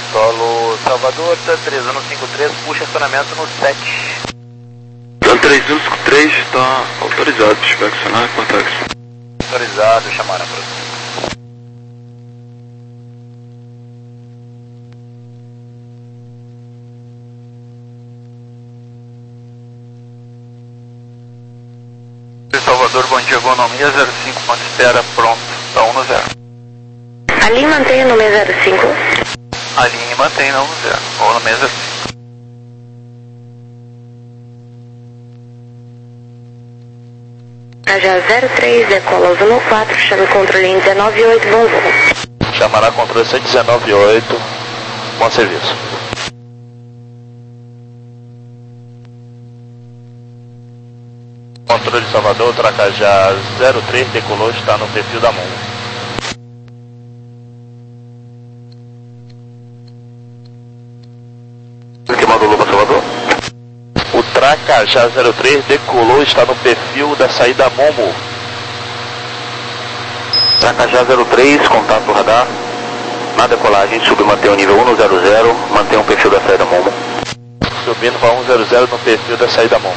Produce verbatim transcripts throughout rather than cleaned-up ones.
Solo Salvador, TAN três um cinco três, puxa acionamento no sete. TAN três um cinco três está autorizado para inspecionar e contatos. Autorizado, chamar a próxima. Salvador, bom dia, economia zero cinco, ponto espera, pronto, tá um no zero. A linha mantém no mês zero cinco. A linha mantém no zero, ou no mês zero cinco. A já zero três, decola aos um quatro, chame controle em dezenove oito, bom voo. Chamará controle cento e dezenove oito, bom serviço. Controle de Salvador, Tracajá zero três, decolou, está no perfil da M O M. Que mandou para Salvador? O Tracajá zero três decolou, está no perfil da saída Momo. Tracajá zero três, contato radar. Na decolagem, sube, mantém o nível um no zero zero, mantém o perfil da saída Momo. Subindo para um zero zero no perfil da saída Momo.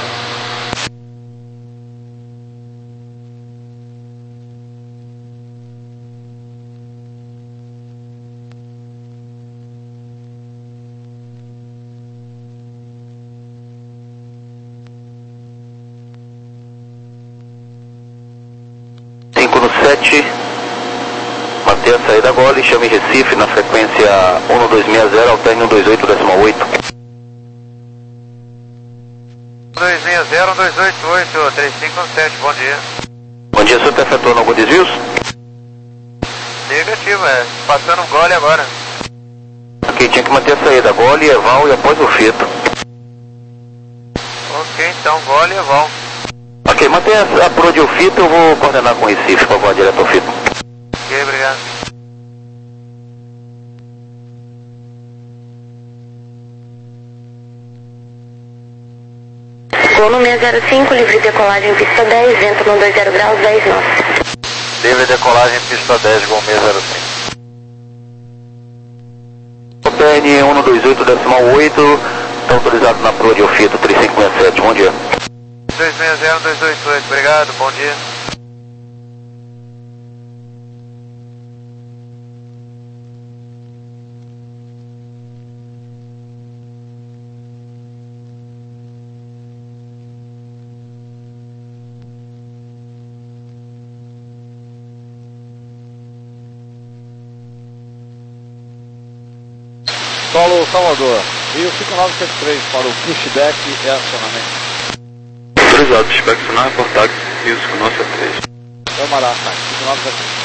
sete, manter a saída agora e chame Recife na frequência um dois seis zero, alterne um dois oito decimal oito. um dois seis zero, um dois oito oito, três cinco um sete, bom dia. Bom dia, o senhor está efetuando algum desvios? Negativo, é, passando gole agora. Ok, tinha que manter a saída, gole, eval e após o fito. Ok, então gole e eval. Ok, mantenha a pro de o fito, eu vou coordenar com o Recife para voar direto ao fito. Ok, obrigado. Gol no mês zero cinco, livre decolagem pista dez, vento no dois zero graus, dez nós. Livre decolagem pista dez, gol mês zero cinco. O P N um dois oito decimal oito, está autorizado na pro de o fito três cinco seis sete, bom dia. dois seis zero, dois oito oito, obrigado, bom dia. Solo Salvador, Rio cinco nove sete três para o pushback e acionamento. Autorizado, inspecionar, reportar Rio cinco nove sete três. Camará, cinco nove sete três.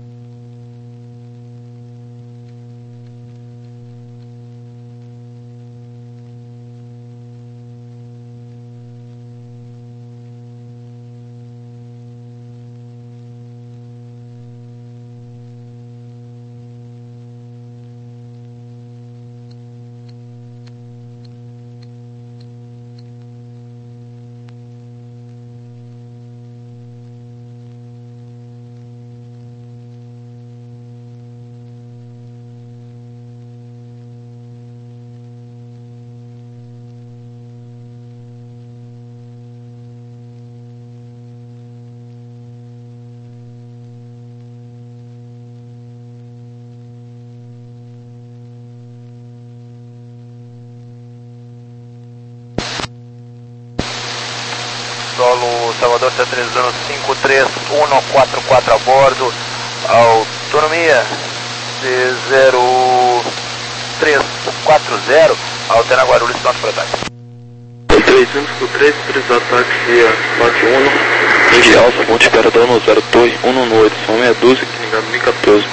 Solo Salvador TAN três um cinco três um quatro quatro a bordo, autonomia C zero três quatro zero, alterna Guarulhos, pronto para ataque. três um cinco três, autorizado táxi quatro um, Indy Alfa, ponto espera dano zero dois um um oito, são meia dúzia, que ligado mil e quatorze.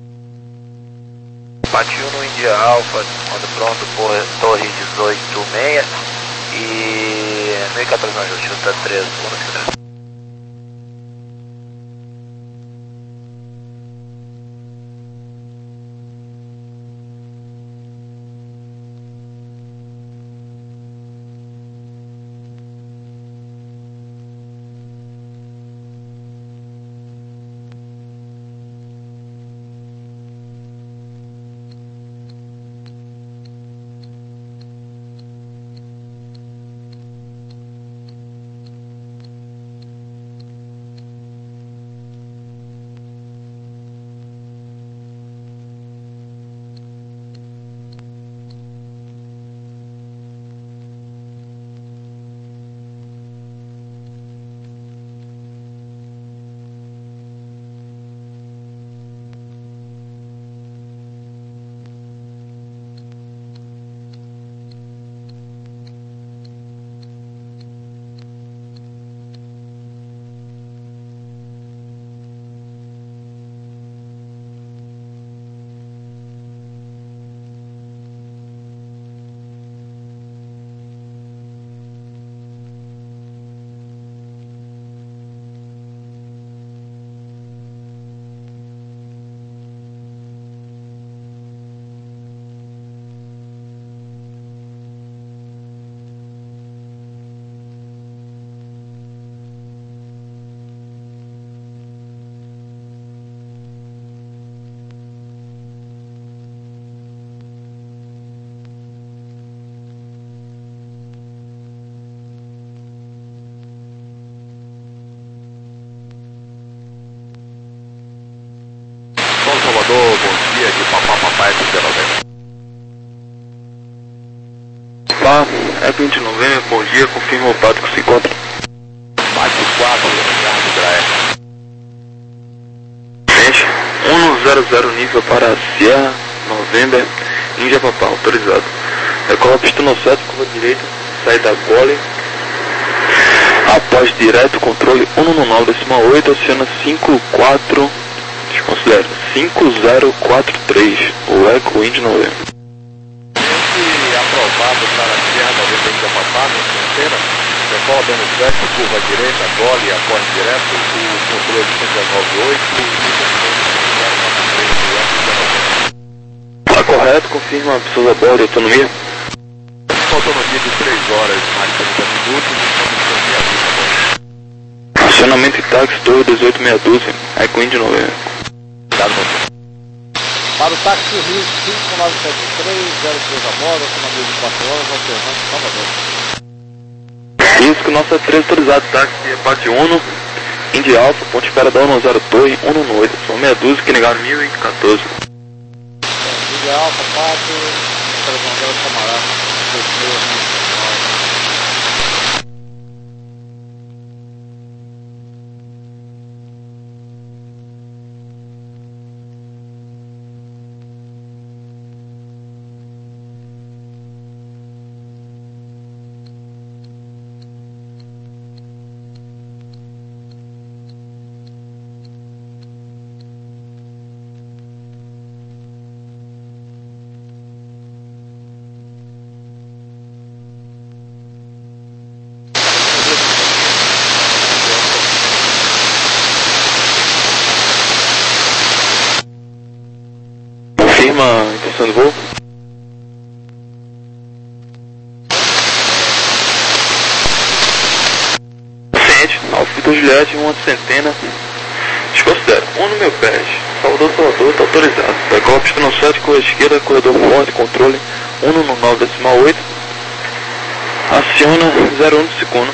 Bate um no India Alpha, quando pronto, por torre dezoito seis e mil e quatorze no ajuste, TAN três um cinco três. mais dezenove. Pá, é vinte e nove, bom dia, confirma o pato que se encontra. Mike quatro, Ricardo Graia. Gente, cento nível para Sierra, November, Índia Papá, autorizado. Decola pista no sete, curva direita, saída gole. Após direto, controle cento e nove decimal oito, oceana cinco quatro, desconsidero, cinco zero quatro três, o Eco Indy November. Aprovado para a Sierra noventa Índia Papá, na fronteira, decola dando sete, curva direita, gole, após direto, o controle cento e nove oito, Tá correto, confirma a pessoa a bordo, autonomia. autonomia de três horas, mais trinta minutos, e Acionamento e táxi dois dezoito meia dúzia, Eco Indy November. para o táxi Rio cinco nove sete três, zero três a bordo, autonomia de quatro horas, alternante Salvador. Risco nossa três autorizado, táxi Apache Uno, Indy Alpha, ponte espera da um zero Torre, cento e oito, são meia dúzia, que negaram mil e quatorze. Indy Alpha, quatro, Camarão, Camarão, dois mil e Confirma a intenção do voo. Ciente, Alfa Vitor Juliette, uma centena. Desconsidero, um no meu pé. Salvador, Salvador, tá autorizado. Decola pista no sete, corredor esquerda, corredor forte, controle cento e nove decimal oito. Aciona zero um de segundo.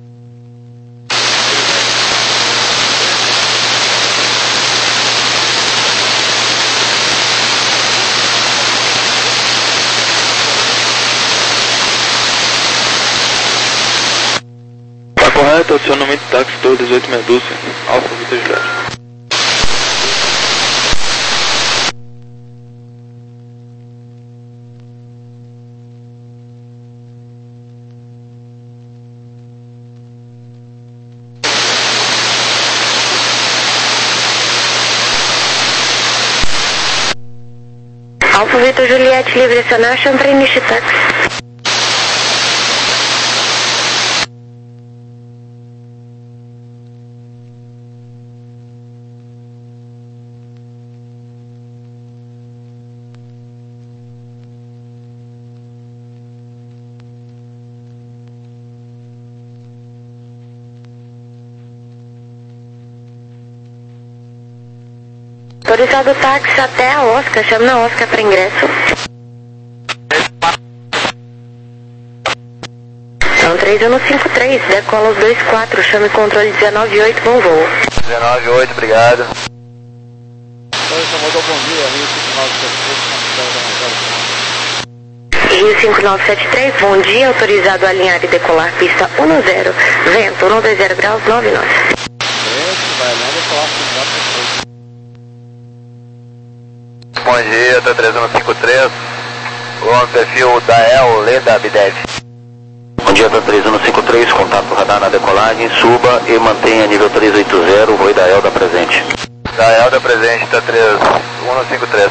Correto, acionamento táxi dois dezoito meia dúzia, Alfa Vitor Juliette. Alfa Vitor Juliette, livre acionar, Champagne Nishi Táxi. Autorizado o táxi até a Oscar, chama na Oscar para ingresso. São três um cinco três, decola os dois quatro, chame controle dezenove oito, bom voo. dezenove oito, obrigado. Então, Salvador, bom dia, Rio cinco nove sete três, Rio cinco nove sete três, bom dia, autorizado a alinhar e decolar pista um zero, vento cento e vinte graus, nove nove. Esse vai alinhar e decolar pista Bom dia, T três um cinco três, o perfil da E L, Leda Abdev. Bom dia, T três um cinco três, contato radar na decolagem, suba e mantenha nível três oito zero, voo da Elda presente. Da Elda presente, T três um cinco três.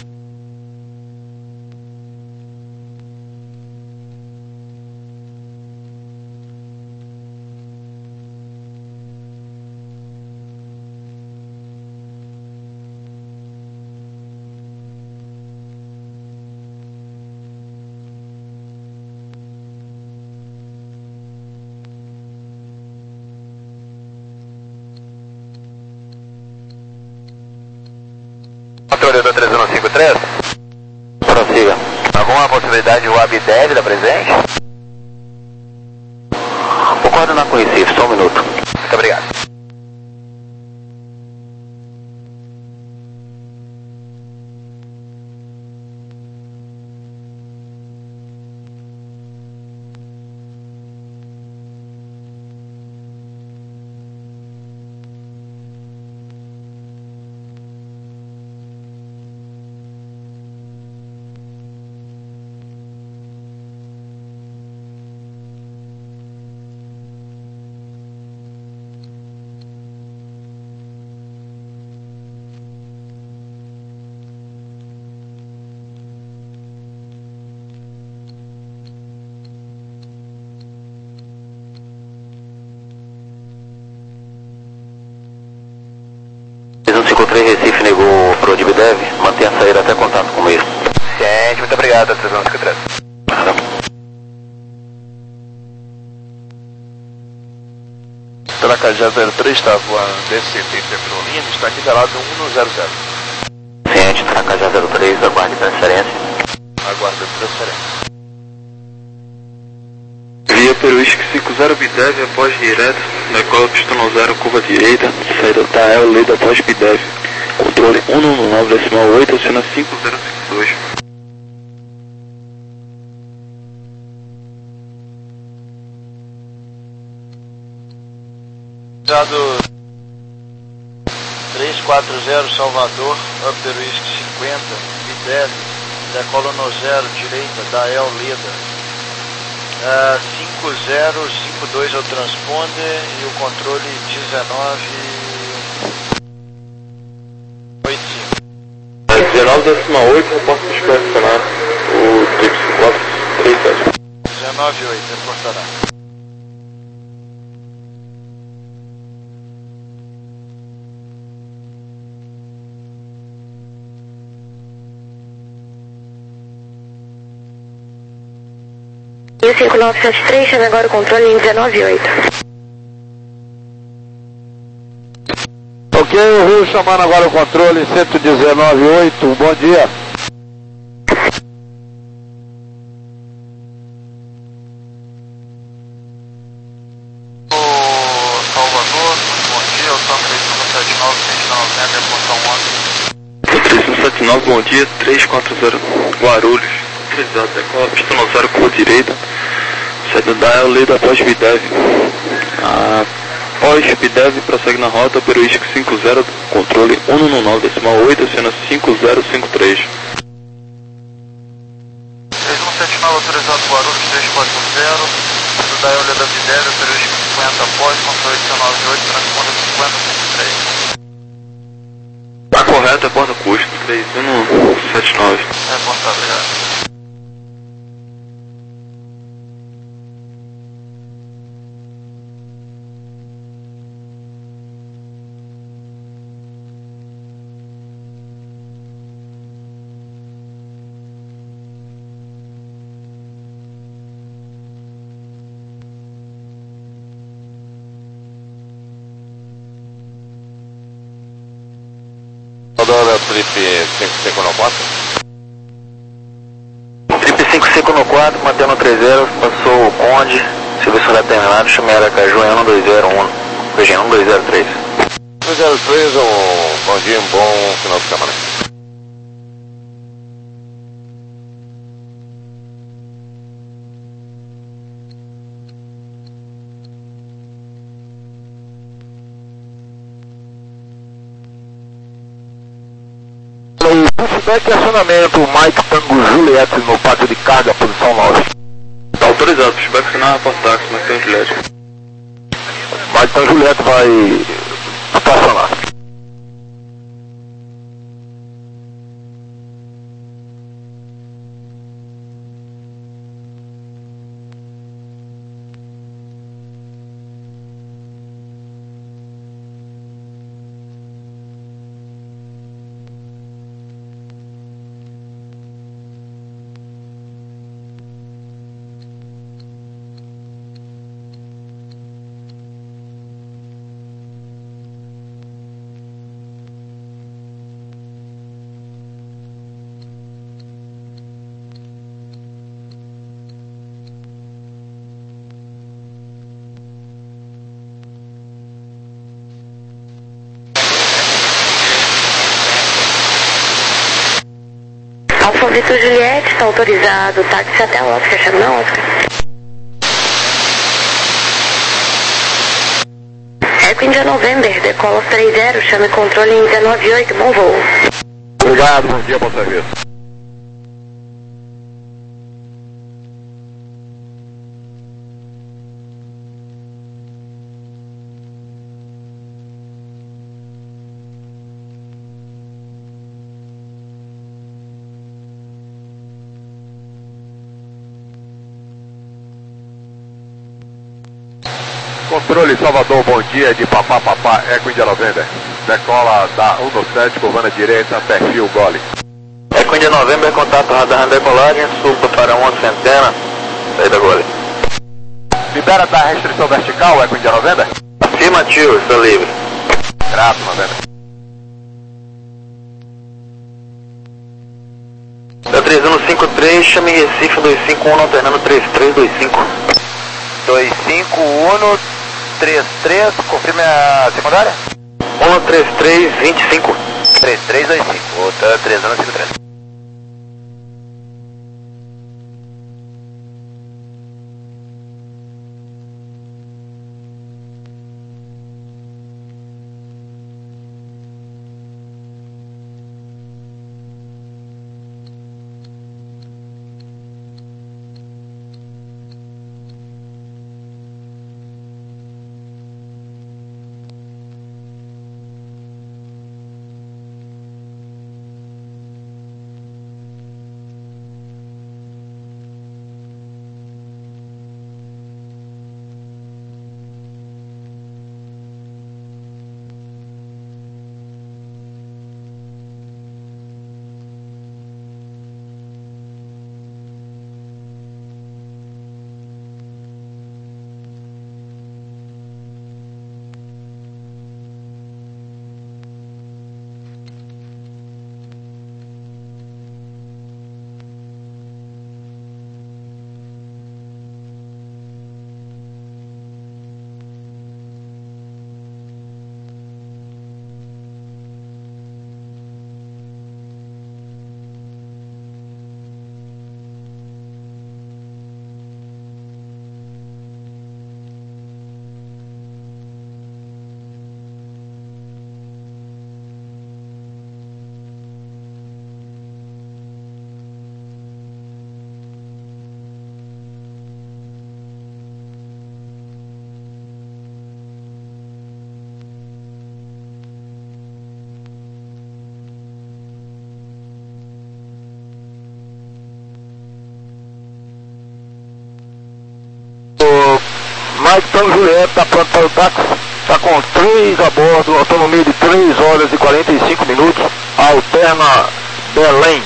Controle do três um cinco três? Prossiga. Alguma possibilidade de o Abdev da presente? O quadro não conheci, só um minuto. Muito obrigado. três Recife negou pro Dibidev, mantenha a saída até contato com o meio. Ciente, muito obrigado, três um cinco três. Nada. Tracajá zero três está voando D C T Petrolina, está nivelado um no zero zero. Ciente, Tracajá zero três, aguarde transferência. Aguarda transferência. Via Peruísque cinco zero Bidev após direto, decola pistão zero, curva direita, saída da El, lei após Bidev. Controle um no nove decimal oito, acena cinco zero cinco dois. três quatro zero Salvador, Upper Whisky cinquenta, Bidev, decola no zero, direita, da El Leda. Uh, cinco zero cinco dois é o transponder e o controle dezenove oitenta e cinco. dezenove decimal oito, reporte do estacionário, o trip cinco quatro três sete. dezenove oito, reportará. cinco nove sete três, chame agora o controle em dezenove oito. Ok, o Rio chamando agora o controle cento e dezenove oito, bom dia. O Salvador, bom dia, o Tom três um sete nove, sete nove zero, reportar um três um sete nove, bom dia, três quatro zero Guarulhos, autorizado, decola pistão zero, curva direita. Saída da El, lei após Bidev. Após Bidev, prossegue na rota Peruísque cinco zero, controle um no nove decimal oito, acena cinco zero cinco três. três um sete nove, autorizado Guarulhos três quatro zero, saída da El, da Bidev, Peruísque cinquenta, após, controle dezenove oito, transponder cinquenta cinco três. Tá correto, é porta custo, três um sete nove. Reportado, obrigado. Rodada Trip cinco cinco quatro. Trip cinco cinco quatro, mantendo três zero, passou o Conde, serviço já terminado, chamei Aracaju em um dois zero um, veja um dois zero três. um zero três, um bom dia, um bom final de semana. Pushback e acionamento, Mike Tango Juliette no pátio de carga, posição nove. Tá autorizado, pushback final, reporte táxi, mas tem Juliette. Mike Tango Juliette vai estacionar. Alfa Vitor Juliette, está autorizado, táxi até o Oscar, chama na Oscar. Eco India November, decola três zero, chame controle em dezenove oito, bom voo. Obrigado, bom dia, bom serviço. Controle Salvador, bom dia, de Papá Papá, Eco India November. decola da um sete, curvando direita, perfil gole. Eco India November, contato radar na decolagem, suba para uma centena, saída gole. Libera da restrição vertical, Eco India November? Afirmativo, está livre. Graças, November. Da três um cinco três, chame Recife dois cinco um, alternando três três dois cinco. dois cinco um, três três, confirme a secundária? um três três dois cinco. três três dois cinco, outra três um cinco três. Mike Tango Juliette está pronto para o táxi, está com três a bordo, autonomia de três horas e quarenta e cinco minutos, alterna Belém.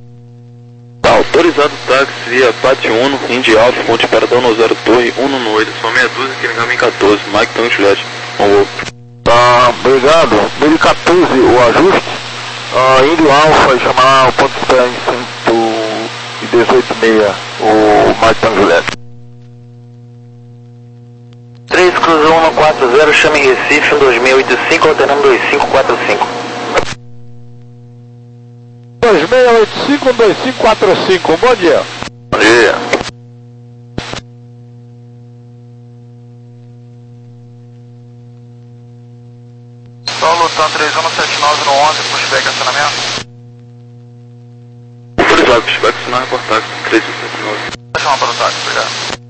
Tá autorizado o táxi via Pátio um, Indy Alfa, Ponte Paradão no zero Torre, um no oito, só meia dúzia, Kiringami quatorze, Mike Tango Juliette, on Tá, obrigado. mil quatorze o ajuste, uh, Indy Alfa, chamar o ponto de espera em cento e dezoito e meia, o Mike Tango Juliette. três Cruzeiro um quatro zero, chame Recife um dois seis oito cinco, alternando dois cinco quatro cinco. dois seis oito cinco, dois cinco quatro cinco, bom dia. Bom dia. Solo Lutan três um sete nove no onze, pushback acionamento. Autorizado, pushback acionar, reportar três um sete nove. Vou chamar para o táxi, obrigado.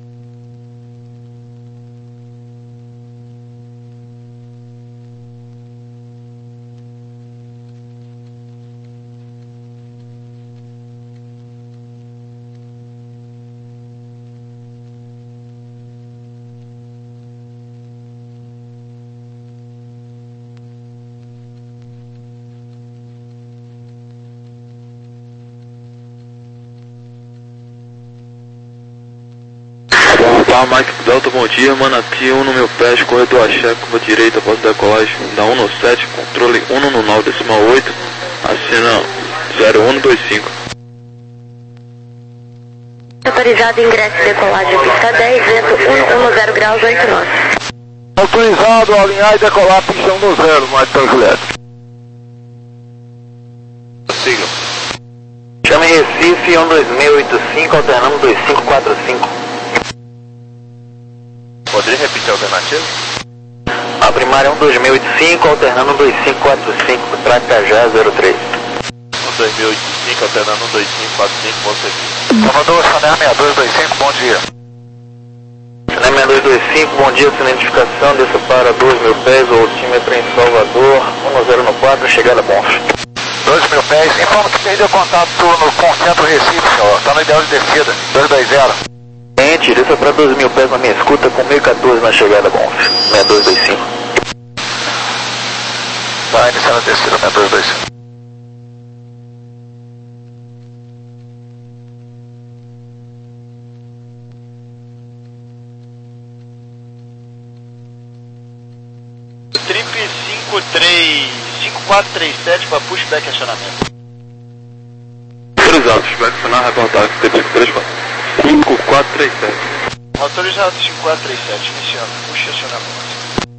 Tá, Mike Delta, bom dia, Manati um no meu pé, corredor Axé, curva direita após decolagem, da um no sete, controle um no nove, decimal oito, assina zero um dois cinco. Autorizado ingresso e decolagem, pista dez, vento um zero graus, oito nove. Autorizado a alinhar e decolar, pista um zero, Mike Tango Juliette. Siga. Chame Recife um dois seis oito cinco, alternando dois cinco quatro cinco. Poderia repetir a alternativa? A primária é um dois seis oito cinco, alternando dois cinco quatro cinco, Tracajá zero três. um dois seis oito cinco, alternando um dois cinco quatro cinco, bom serviço. Salvador, Chanel seis dois dois cinco, bom dia. Chanel seis dois dois cinco, bom dia, sem identificação, desça para dois mil pés, o altímetro em Salvador, um zero no quatro, chegada bom. dois mil pés, informa que perdeu contato no Concentro Recife, senhor, está no ideal de descida, dois dois zero. Gente, desça para doze mil pés na minha escuta, com mil e quatorze na chegada bom, seis dois dois cinco. Tá iniciando a descida, aumenta dois dois cinco. Trip cinco três, cinco quatro três sete para pushback acionamento. Autorizado, pushback acionar, reportar, Trip cinco três quatro. cinco quatro três sete. Autorizado cinco quatro três sete, iniciando, push acionamento.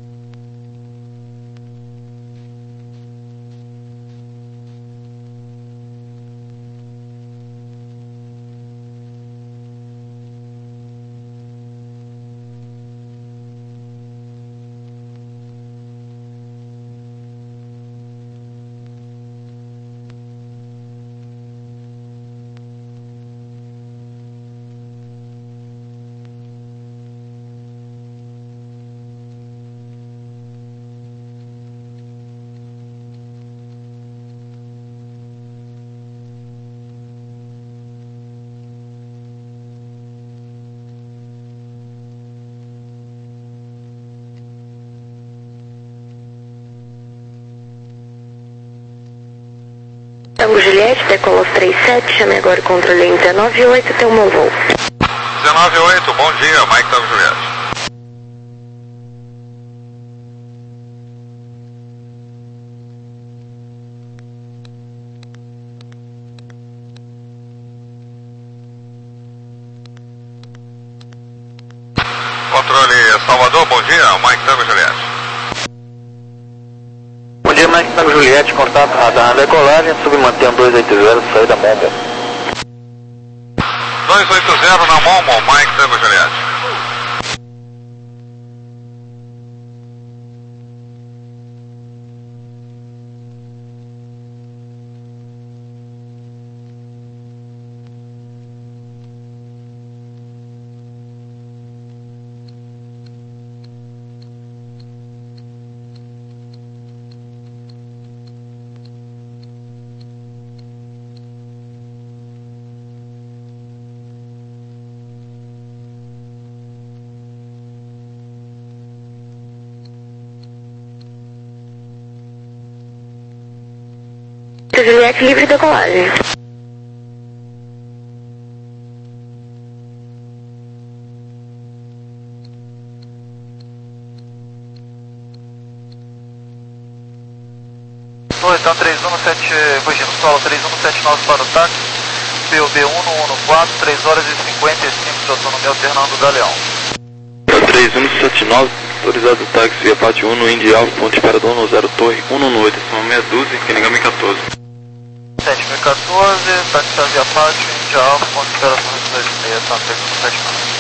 Tango Juliette, decola aos três sete, chame agora o controle em dezenove oito, tem um bom voo. dezenove oito, bom dia, Mike Tango Juliette. Controle Salvador, bom dia, Mike Tango Juliette. Bom dia, Mike Tango Juliette, contato radar na decolagem, submantendo dois oito zero, saída Momo. dois oito zero na Momo, Mike Tango Juliette. Juliette, livre decolagem. Oi, então três um sete, corrigindo solo, três um sete nove para o táxi, P O B um um um quatro, três horas e cinquenta e cinco de autonomia alternando o Galeão. três um sete nove, autorizado táxi via Pátio um no Indy Alfa, ponto esperador no zero Torre, um um oito, acima meia dúzia, Kenegami quatorze. sete mil e quatorze, táxi via Pátio, Indy Alfa, ponto esperador no dois seis, tá, três um sete nove.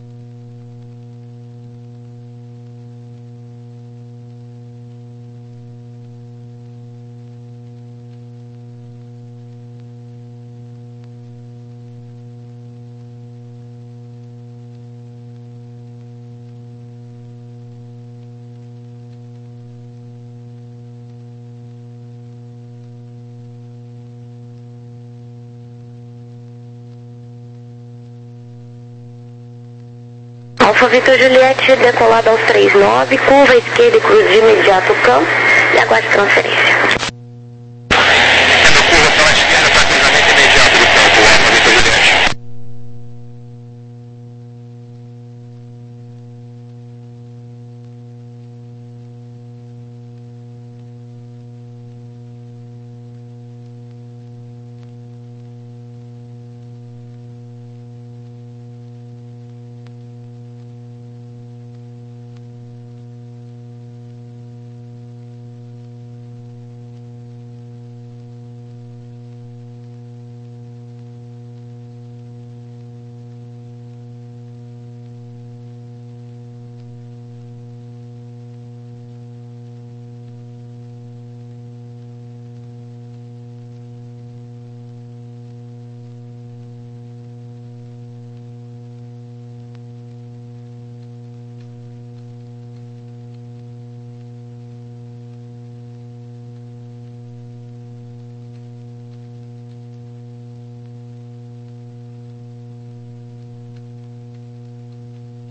Alfa Vitor Juliette, decolada aos três nove, curva esquerda e cruze de imediato o campo e aguarde transferência. Sendo curva pela esquerda para cruzamento imediato do campo, Alfa Vitor Juliette.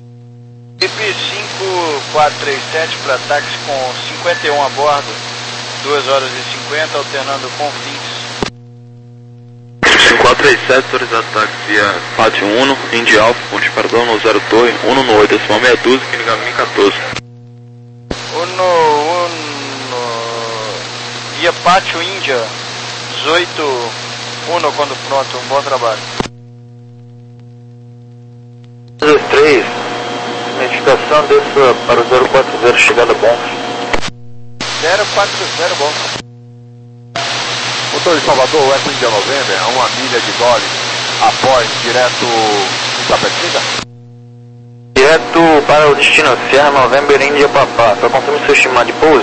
cinco quatro três sete para táxi com cinquenta e um a bordo, duas horas e cinquenta, alternando com Confins. cinco quatro três sete, autorizado táxi a Pátio Uno, Indy Alfa, com disparador no zero Torre, Uno no oito, decimal meia dúzia, que liga mil e quatorze. Uno, Uno, via Pátio Índia, dezoito, Uno quando pronto, um bom trabalho. três, identificação dessa para o zero quatro zero, chegada bom. zero quatro zero, bom. Motor de Salvador, West India November, a uma milha de Dolly, após direto em Tapetinga. Direto para o destino Sierra November, Índia Papá. Para confirmar seu estimado de pouso.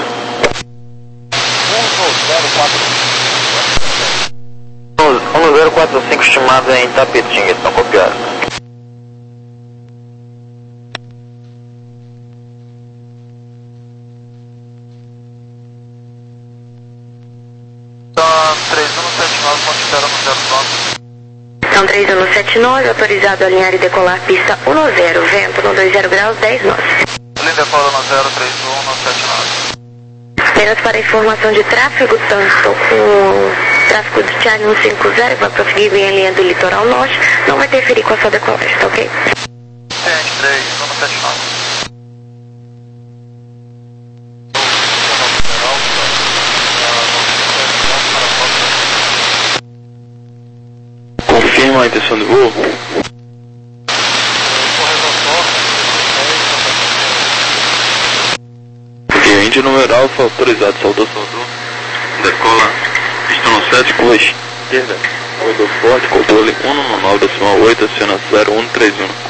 um zero quatro cinco estimado em Tapetinga, estão copiados. três um sete nove, considera no zero nove. Então três um sete nove, autorizado a alinhar e decolar pista um zero, vento no dois zero graus, dez nós. Linha decola no zero três um sete nove. Apenas para informação de tráfego, tanto o tráfego do Charlie cento e cinquenta vai prosseguir em linha do litoral norte, não vai interferir com a sua decolagem, tá ok? três um sete nove. Confirma a intenção de voo. E o Indy numeral Alfa autorizado, saudou, saudou. Decola, pista no sete, curva esquerda. Corredor forte, controle um no nove, decimal oito, aciona zero um três um.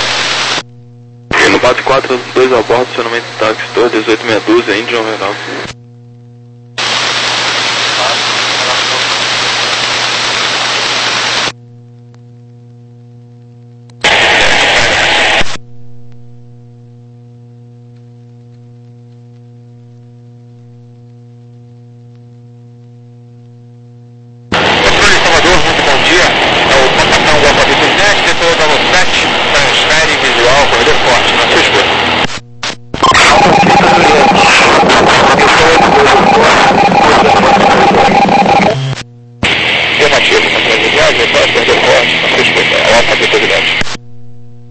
No bate quatro, dois a bordo, acionamento de táxi, dois dezoito meia dúzia, Indy numeral.